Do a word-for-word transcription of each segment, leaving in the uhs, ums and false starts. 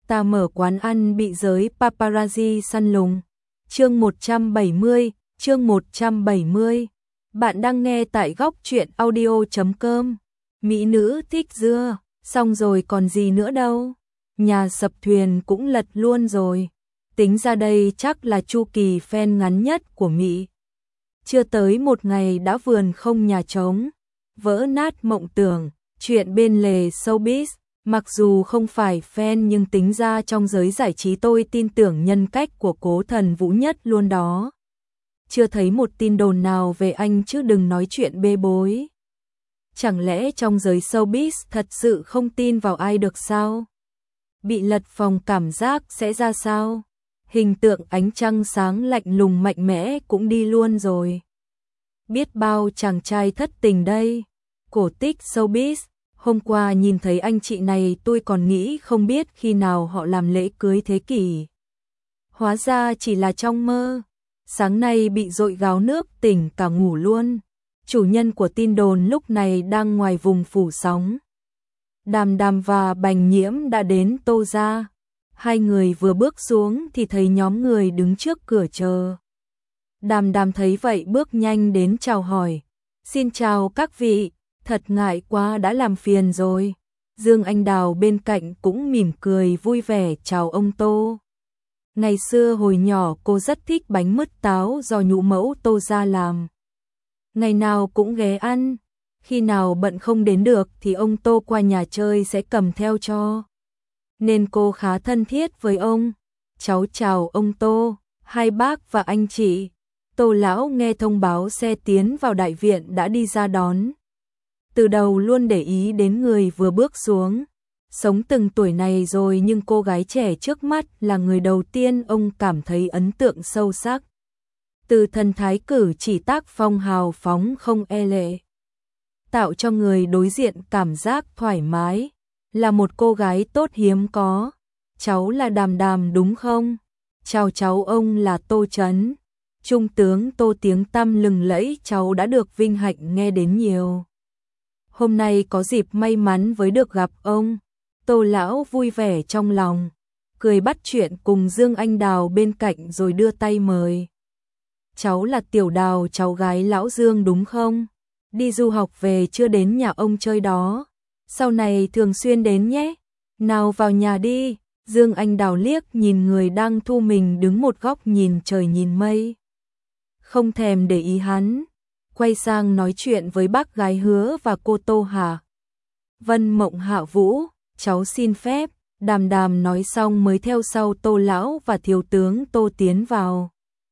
Ta mở quán ăn bị giới paparazzi săn lùng. Chương một trăm bảy mươi, chương một trăm bảy mươi. Bạn đang nghe tại góc truyện audio chấm com. Mỹ nữ thích dưa, xong rồi còn gì nữa đâu. Nhà sập thuyền cũng lật luôn rồi. Tính ra đây chắc là chu kỳ fan ngắn nhất của Mỹ. Chưa tới một ngày đã vườn không nhà trống. Vỡ nát mộng tưởng, chuyện bên lề showbiz. Mặc dù không phải fan nhưng tính ra trong giới giải trí tôi tin tưởng nhân cách của Cố Thần Vũ nhất luôn đó. Chưa thấy một tin đồn nào về anh chứ đừng nói chuyện bê bối. Chẳng lẽ trong giới showbiz thật sự không tin vào ai được sao? Bị lật phòng cảm giác sẽ ra sao? Hình tượng ánh trăng sáng lạnh lùng mạnh mẽ cũng đi luôn rồi. Biết bao chàng trai thất tình đây. Cổ tích showbiz. Hôm qua nhìn thấy anh chị này tôi còn nghĩ không biết khi nào họ làm lễ cưới thế kỷ. Hóa ra chỉ là trong mơ. Sáng nay bị dội gáo nước tỉnh cả ngủ luôn. Chủ nhân của tin đồn lúc này đang ngoài vùng phủ sóng. Đàm Đàm và Bành Nhiễm đã đến Tô gia. Hai người vừa bước xuống thì thấy nhóm người đứng trước cửa chờ. Đàm Đàm thấy vậy bước nhanh đến chào hỏi. Xin chào các vị. Thật ngại quá đã làm phiền rồi. Dương Anh Đào bên cạnh cũng mỉm cười vui vẻ chào ông Tô. Ngày xưa hồi nhỏ cô rất thích bánh mứt táo do nhũ mẫu Tô gia làm. Ngày nào cũng ghé ăn. Khi nào bận không đến được thì ông Tô qua nhà chơi sẽ cầm theo cho. Nên cô khá thân thiết với ông. Cháu chào ông Tô, hai bác và anh chị. Tô lão nghe thông báo xe tiến vào đại viện đã đi ra đón. Từ đầu luôn để ý đến người vừa bước xuống. Sống từng tuổi này rồi nhưng cô gái trẻ trước mắt là người đầu tiên ông cảm thấy ấn tượng sâu sắc. Từ thần thái cử chỉ tác phong hào phóng không e lệ. Tạo cho người đối diện cảm giác thoải mái. Là một cô gái tốt hiếm có. Cháu là Đàm Đàm đúng không? Chào cháu, ông là Tô Chấn. Trung tướng Tô tiếng tăm lừng lẫy cháu đã được vinh hạnh nghe đến nhiều. Hôm nay có dịp may mắn với được gặp ông. Tô lão vui vẻ trong lòng, cười bắt chuyện cùng Dương Anh Đào bên cạnh rồi đưa tay mời. Cháu là Tiểu Đào, cháu gái lão Dương đúng không? Đi du học về chưa đến nhà ông chơi đó. Sau này thường xuyên đến nhé. Nào vào nhà đi. Dương Anh Đào liếc nhìn người đang thu mình đứng một góc nhìn trời nhìn mây. Không thèm để ý hắn. Quay sang nói chuyện với bác gái Hứa và cô Tô Hà. Vân Mộng Hạ Vũ, cháu xin phép. Đàm Đàm nói xong mới theo sau Tô lão và thiếu tướng Tô tiến vào.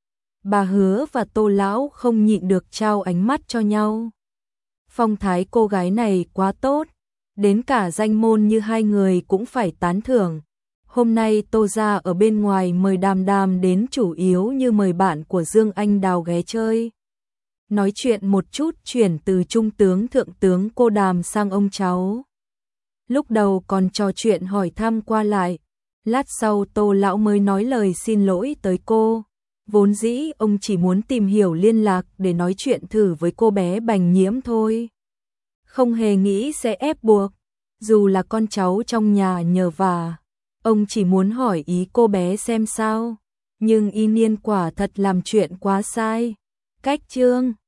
Bà Hứa và Tô lão không nhịn được trao ánh mắt cho nhau. Phong thái cô gái này quá tốt, đến cả danh môn như hai người cũng phải tán thưởng. Hôm nay Tô gia ở bên ngoài mời Đàm Đàm đến chủ yếu như mời bạn của Dương Anh Đào ghé chơi. Nói chuyện một chút chuyển từ trung tướng thượng tướng cô Đàm sang ông cháu. Lúc đầu còn trò chuyện hỏi thăm qua lại. Lát sau Tô lão mới nói lời xin lỗi tới cô. Vốn dĩ ông chỉ muốn tìm hiểu liên lạc để nói chuyện thử với cô bé Bành Nhiễm thôi. Không hề nghĩ sẽ ép buộc. Dù là con cháu trong nhà nhờ vả. Ông chỉ muốn hỏi ý cô bé xem sao. Nhưng y niên quả thật làm chuyện quá sai. Cách chương